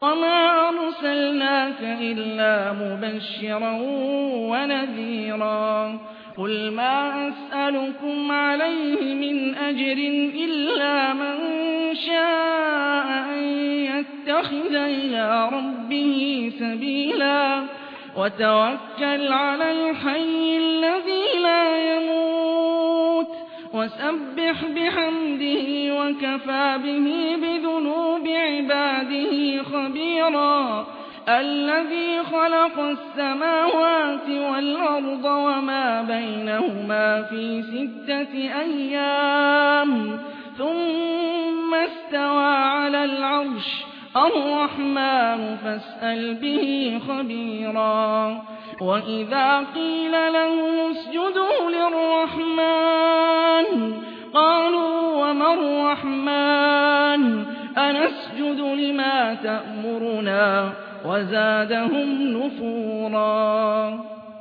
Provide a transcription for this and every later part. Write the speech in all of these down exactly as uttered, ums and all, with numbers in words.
وَمَا أَرْسَلْنَاكَ إِلَّا مُبَشِّرًا وَنَذِيرًا قُلْ مَا أَسْأَلُكُمْ عَلَيْهِ مِنْ أَجْرٍ إِلَّا مَن شَاءَ أَن يَتَّخِذَ إِلَىٰ رَبِّهِ سَبِيلًا وَتَوَكَّلْ عَلَى الْحَيِّ الَّذِي لَا يَمُوتُ وَسَبِّحْ بِحَمْدِهِ وَكَفَىٰ بِهِ بِذُنُوبِ عِبَادِهِ خَبِيرًا الَّذِي خَلَقَ السَّمَاوَاتِ وَالْأَرْضَ وَمَا بَيْنَهُمَا فِي سِتَّةِ أَيَّامٍ ثُمَّ اسْتَوَىٰ عَلَى الْعَرْشِ الرَّحْمَٰنُ فَاسْأَلْ بِهِ خَبِيرًا وَإِذَا قِيلَ لَهُمُ اسْجُدُوا لِلرَّحْمَٰنِ قَالُوا وَمَا الرَّحْمَٰنُ أَنَسْجُدُ لِمَا تَأْمُرُنَا وَزَادَهُمْ نُفُورًا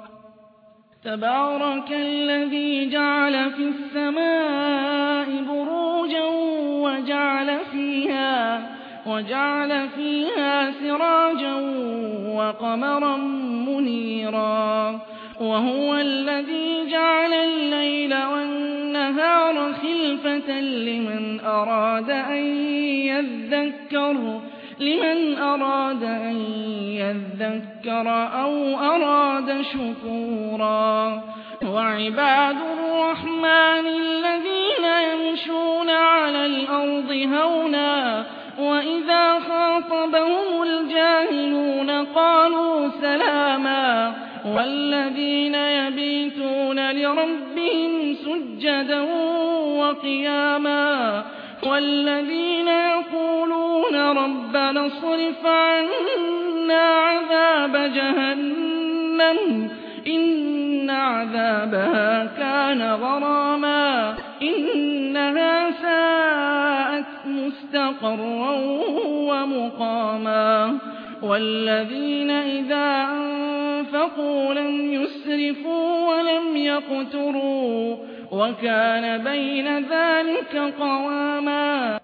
تَبَارَكَ الَّذِي جَعَلَ فِي السَّمَاءِ بُرُوجًا وَجَعَلَ فِيهَا وَجَعَلَ فِيهَا سِرَاجًا وَقَمَرًا مُّنِيرًا وَهُوَ الَّذِي جَعَلَ اللَّيْلَ وَالنَّهَارَ خِلْفَةً لِّمَنْ أَرَادَ أَن يَذَّكَّرَ لِمَنْ أَرَادَ أَن يَذَّكَّرَ أَوْ أَرَادَ شُكُورًا وَعِبَادُ الرَّحْمَٰنِ الَّذِينَ يَمْشُونَ عَلَى الْأَرْضِ هَوْنًا وَإِذَا خَاطَبَهُمُ الْجَاهِلُونَ قَالُوا سَلَامًا وَالَّذِينَ يَبِيتُونَ لِرَبِّهِمْ سُجَّدًا وَقِيَامًا وَالَّذِينَ يَقُولُونَ رَبَّنَا اصْرِفْ عَنَّا عَذَابَ جَهَنَّمَ إِنَّ عَذَابَهَا كَانَ غَرَامًا إِنَّهَا سَاءَتْ مُسْتَقَرًّا وَمُقَامًا وَالَّذِينَ إِذَا أَنفَقُوا لَمْ يُسْرِفُوا وَلَمْ يَقْتُرُوا وَكَانَ بَيْنَ ذَٰلِكَ قَوَامًا